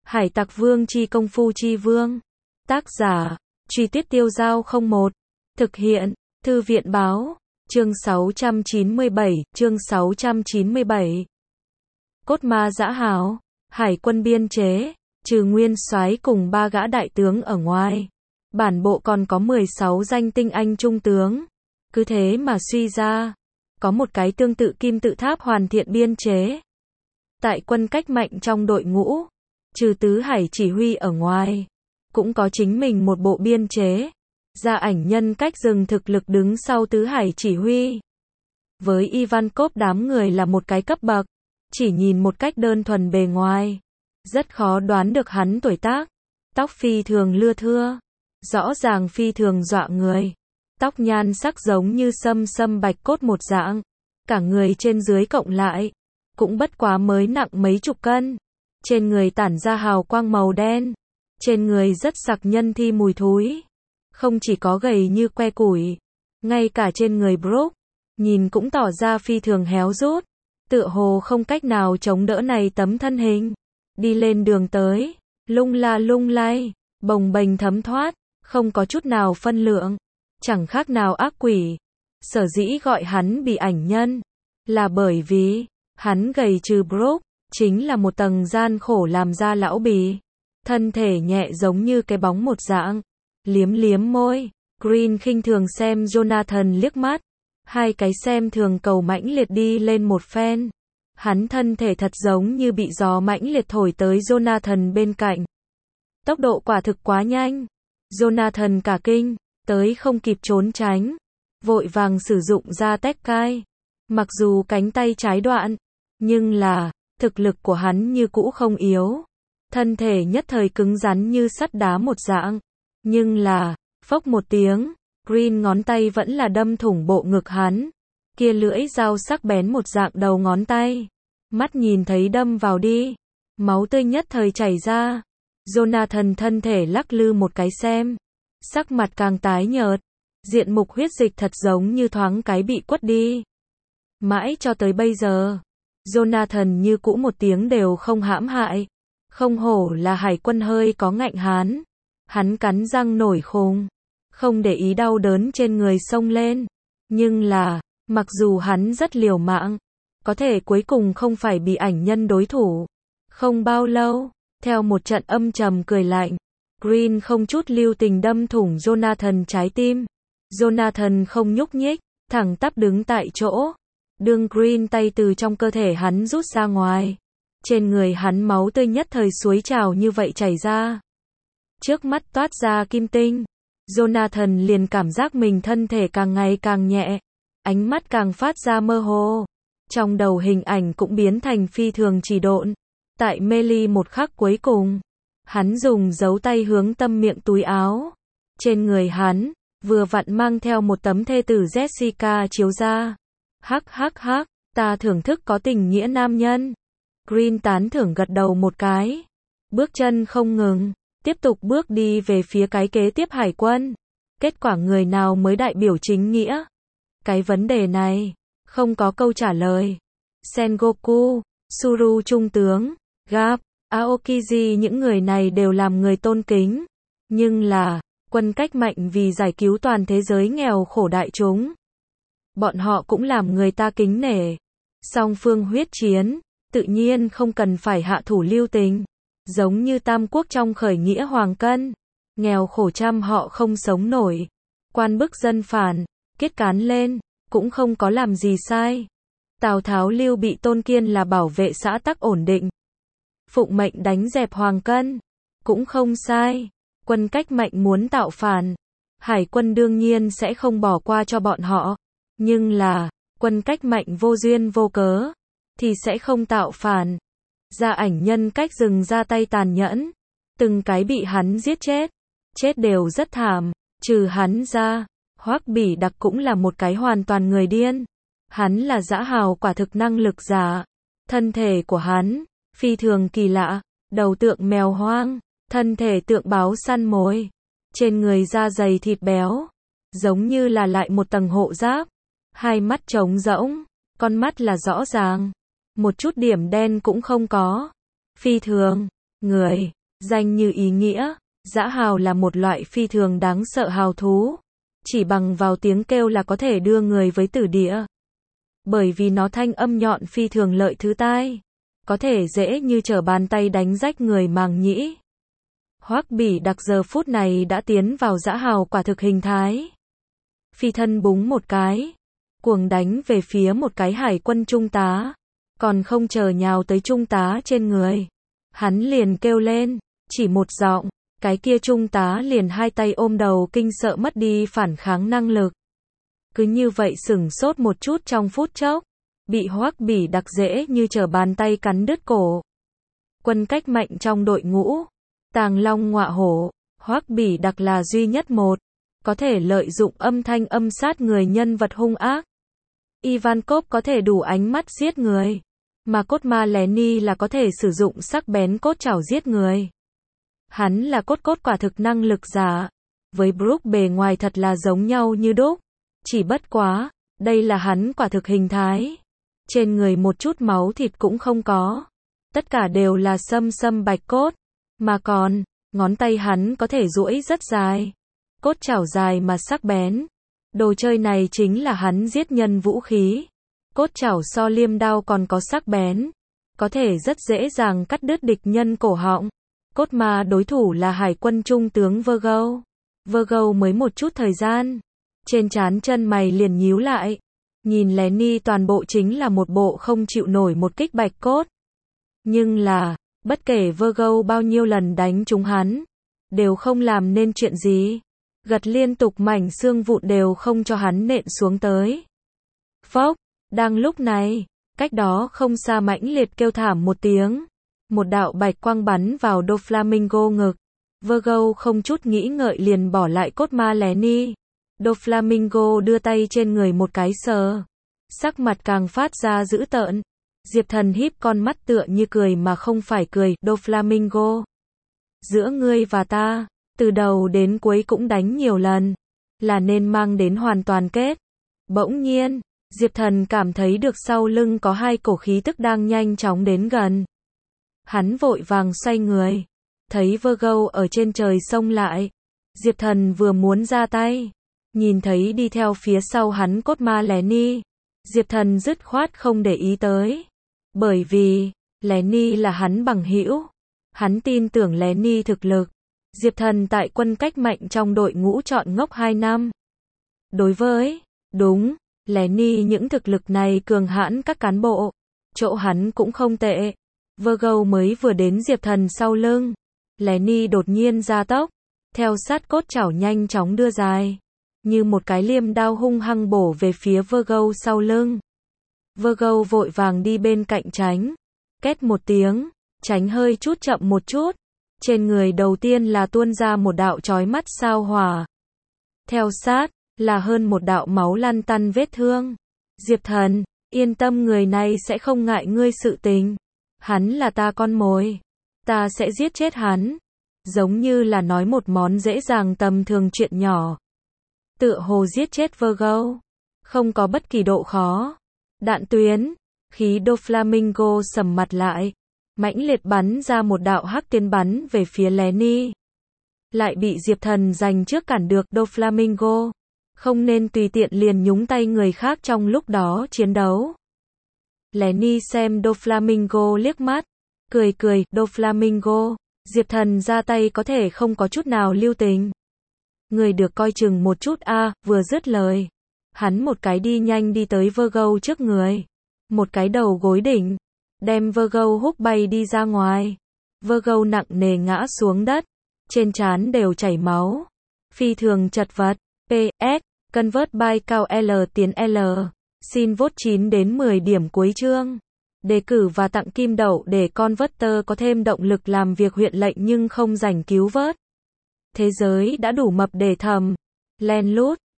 Hải Tặc Vương chi công phu chi vương. Tác giả, Truy Tuyết Tiêu Dao 01. Thực hiện, Thư viện báo. Chương 697. Cốt ma dã hào. Hải quân biên chế, trừ nguyên soái cùng 3 gã đại tướng ở ngoài, bản bộ còn có 16 danh tinh anh trung tướng. Cứ thế mà suy ra, có một cái tương tự kim tự tháp hoàn thiện biên chế. Tại quân cách mạnh trong đội ngũ, trừ tứ hải chỉ huy ở ngoài, cũng có chính mình một bộ biên chế. Gia ảnh nhân cách dừng thực lực đứng sau tứ hải chỉ huy. Với Ivankov đám người là một cái cấp bậc, chỉ nhìn một cách đơn thuần bề ngoài, rất khó đoán được hắn tuổi tác. Tóc phi thường lưa thưa, rõ ràng phi thường dọa người. Tóc nhan sắc giống như sâm bạch cốt một dạng, cả người trên dưới cộng lại, cũng bất quá mới nặng mấy chục cân. Trên người tản ra hào quang màu đen, trên người rất sặc nhân thi mùi thúi. Không chỉ có gầy như que củi, ngay cả trên người Brook, nhìn cũng tỏ ra phi thường héo rút, tựa hồ không cách nào chống đỡ này tấm thân hình. Đi lên đường tới, lung la lung lay, bồng bềnh thấm thoát, không có chút nào phân lượng, chẳng khác nào ác quỷ. Sở dĩ gọi hắn bị ảnh nhân, là bởi vì, hắn gầy trừ Brook, chính là một tầng gian khổ làm ra lão bì. Thân thể nhẹ giống như cái bóng một dạng, liếm liếm môi. Green khinh thường xem Jonathan liếc mắt, hai cái xem thường cầu mãnh liệt đi lên một phen. Hắn thân thể thật giống như bị gió mãnh liệt thổi tới Jonathan bên cạnh. Tốc độ quả thực quá nhanh. Jonathan cả kinh, tới không kịp trốn tránh, vội vàng sử dụng ra tét cai. Mặc dù cánh tay trái đoạn, nhưng là, thực lực của hắn như cũ không yếu. Thân thể nhất thời cứng rắn như sắt đá một dạng. Nhưng là, phốc một tiếng, Green ngón tay vẫn là đâm thủng bộ ngực hắn. Kia lưỡi dao sắc bén một dạng đầu ngón tay. Mắt nhìn thấy đâm vào đi. Máu tươi nhất thời chảy ra. Jonathan thân thể lắc lư một cái xem. Sắc mặt càng tái nhợt. Diện mục huyết dịch thật giống như thoáng cái bị quất đi. Mãi cho tới bây giờ, Jonathan như cũ một tiếng đều không hãm hại. Không hổ là hải quân hơi có ngạnh hán. Hắn cắn răng nổi khùng, không để ý đau đớn trên người xông lên. Nhưng là, mặc dù hắn rất liều mạng, có thể cuối cùng không phải bị ảnh nhân đối thủ. Không bao lâu, theo một trận âm trầm cười lạnh, Green không chút lưu tình đâm thủng Jonathan trái tim. Jonathan không nhúc nhích, thẳng tắp đứng tại chỗ. Đương Green tay từ trong cơ thể hắn rút ra ngoài, trên người hắn máu tươi nhất thời suối trào như vậy chảy ra. Trước mắt toát ra kim tinh, Jonathan liền cảm giác mình thân thể càng ngày càng nhẹ, ánh mắt càng phát ra mơ hồ. Trong đầu hình ảnh cũng biến thành phi thường chỉ độn. Tại mê ly một khắc cuối cùng, hắn dùng dấu tay hướng tâm miệng túi áo. Trên người hắn, vừa vặn mang theo một tấm thê tử Jessica chiếu ra. Hắc, ta thưởng thức có tình nghĩa nam nhân. Green tán thưởng gật đầu một cái. Bước chân không ngừng, tiếp tục bước đi về phía cái kế tiếp hải quân. Kết quả người nào mới đại biểu chính nghĩa? Cái vấn đề này, không có câu trả lời. Sengoku, Suru trung tướng, Gap, Aokiji những người này đều làm người tôn kính. Nhưng là, quân cách mạnh vì giải cứu toàn thế giới nghèo khổ đại chúng. Bọn họ cũng làm người ta kính nể. Song phương huyết chiến, tự nhiên không cần phải hạ thủ lưu tình. Giống như Tam Quốc trong khởi nghĩa Hoàng Cân, nghèo khổ trăm họ không sống nổi. Quan bức dân phản, kết cán lên, cũng không có làm gì sai. Tào Tháo Lưu Bị Tôn Kiên là bảo vệ xã tắc ổn định, phụng mệnh đánh dẹp Hoàng Cân, cũng không sai. Quân cách mạnh muốn tạo phản, hải quân đương nhiên sẽ không bỏ qua cho bọn họ. Nhưng là, quân cách mạnh vô duyên vô cớ, thì sẽ không tạo phản. Gia ảnh nhân cách dừng ra tay tàn nhẫn, từng cái bị hắn giết chết, chết đều rất thảm. Trừ hắn ra, Hoắc Bỉ Đặc cũng là một cái hoàn toàn người điên. Hắn là dã hào quả thực năng lực giả. Thân thể của hắn, phi thường kỳ lạ, đầu tượng mèo hoang, thân thể tượng báo săn mồi. Trên người da dày thịt béo, giống như là lại một tầng hộ giáp. Hai mắt trống rỗng, con mắt là rõ ràng, một chút điểm đen cũng không có. Phi thường, người, Danh như ý nghĩa, dã hào là một loại phi thường đáng sợ hào thú. Chỉ bằng vào tiếng kêu là có thể đưa người với tử địa. Bởi vì nó thanh âm nhọn phi thường lợi thứ tai. Có thể dễ như trở bàn tay đánh rách người màng nhĩ. Hoắc Bỉ Đặc giờ phút này đã tiến vào dã hào quả thực hình thái. Phi thân búng một cái, cuồng đánh về phía một cái hải quân trung tá. Còn không chờ nhào tới trung tá trên người. Hắn liền kêu lên, chỉ một giọng, cái kia trung tá liền hai tay ôm đầu kinh sợ mất đi phản kháng năng lực. Cứ như vậy sửng sốt một chút trong phút chốc, bị Hoắc Bỉ Đặc dễ như trở bàn tay cắn đứt cổ. Quân cách mạnh trong đội ngũ, Tàng Long Ngọa Hổ, Hoắc Bỉ Đặc là duy nhất một, có thể lợi dụng âm thanh âm sát người nhân vật hung ác. Ivankov có thể đủ ánh mắt giết người, mà cốt ma Lenny là có thể sử dụng sắc bén cốt chảo giết người. Hắn là cốt quả thực năng lực giả, với Brook bề ngoài thật là giống nhau như đúc, chỉ bất quá, đây là hắn quả thực hình thái. Trên người một chút máu thịt cũng không có, tất cả đều là sâm bạch cốt, mà còn, ngón tay hắn có thể duỗi rất dài, cốt chảo dài mà sắc bén. Đồ chơi này chính là hắn giết nhân vũ khí. Cốt chảo so liêm đao còn có sắc bén, có thể rất dễ dàng cắt đứt địch nhân cổ họng. Cốt ma đối thủ là hải quân trung tướng Virgo. Virgo mới một chút thời gian, trên trán chân mày liền nhíu lại. Nhìn Lenny toàn bộ chính là một bộ không chịu nổi một kích bạch cốt. Nhưng là, bất kể Virgo bao nhiêu lần đánh trúng hắn, đều không làm nên chuyện gì. Gật liên tục mảnh xương vụn đều không cho hắn nện xuống tới. Phốc, đang lúc này, cách đó không xa mãnh liệt kêu thảm một tiếng. Một đạo bạch quang bắn vào Doflamingo ngực. Virgo không chút nghĩ ngợi liền bỏ lại cốt ma Lenny. Doflamingo đưa tay trên người một cái sờ. Sắc mặt càng phát ra dữ tợn. Diệp Thần híp con mắt tựa như cười mà không phải cười. Doflamingo, giữa ngươi và ta, từ đầu đến cuối cũng đánh nhiều lần, là nên mang đến hoàn toàn kết. Bỗng nhiên, Diệp Thần cảm thấy được sau lưng có hai cổ khí tức đang nhanh chóng đến gần. Hắn vội vàng xoay người, thấy Virgo ở trên trời xông lại. Diệp Thần vừa muốn ra tay, nhìn thấy đi theo phía sau hắn cốt ma Lenny. Diệp Thần dứt khoát không để ý tới, bởi vì Lenny là hắn bằng hữu. Hắn tin tưởng Lenny thực lực. Diệp Thần tại quân cách mạnh trong đội ngũ chọn ngốc 2 năm. Đối với, đúng, Lenny những thực lực này cường hãn các cán bộ, chỗ hắn cũng không tệ. Virgo mới vừa đến Diệp Thần sau lưng, Lenny đột nhiên ra tốc, theo sát cốt chảo nhanh chóng đưa dài, như một cái liêm đao hung hăng bổ về phía Virgo sau lưng. Virgo vội vàng đi bên cạnh tránh, két một tiếng, tránh hơi chút chậm một chút. Trên người đầu tiên là tuôn ra một đạo chói mắt sao hỏa. Theo sát, là hơn một đạo máu lăn tăn vết thương. Diệp Thần, yên tâm, người này sẽ không ngại ngươi sự tình. Hắn là ta con mồi. Ta sẽ giết chết hắn. Giống như là nói một món dễ dàng tầm thường chuyện nhỏ. Tựa hồ giết chết Virgo. Không có bất kỳ độ khó. Đạn tuyến, khí Doflamingo sầm mặt lại. Mãnh liệt bắn ra một đạo hắc tiên bắn về phía Lenny. Lại bị Diệp Thần giành trước cản được. Doflamingo, không nên tùy tiện liền nhúng tay người khác trong lúc đó chiến đấu. Lenny xem Doflamingo liếc mắt, cười. Doflamingo, Diệp Thần ra tay có thể không có chút nào lưu tình. Người được coi chừng một chút a. Vừa dứt lời, hắn một cái đi nhanh đi tới Virgo trước người, một cái đầu gối đỉnh, đem Virgo húc bay đi ra ngoài. Virgo nặng nề ngã xuống đất, trên trán đều chảy máu, phi thường chật vật. PS, convert by cao L tiến L. Xin vote 9 đến 10 điểm cuối chương. Đề cử và tặng kim đậu để Converter có thêm động lực làm việc huyện lệnh nhưng không rảnh cứu vớt. Thế giới đã đủ mập để thầm. Len lút.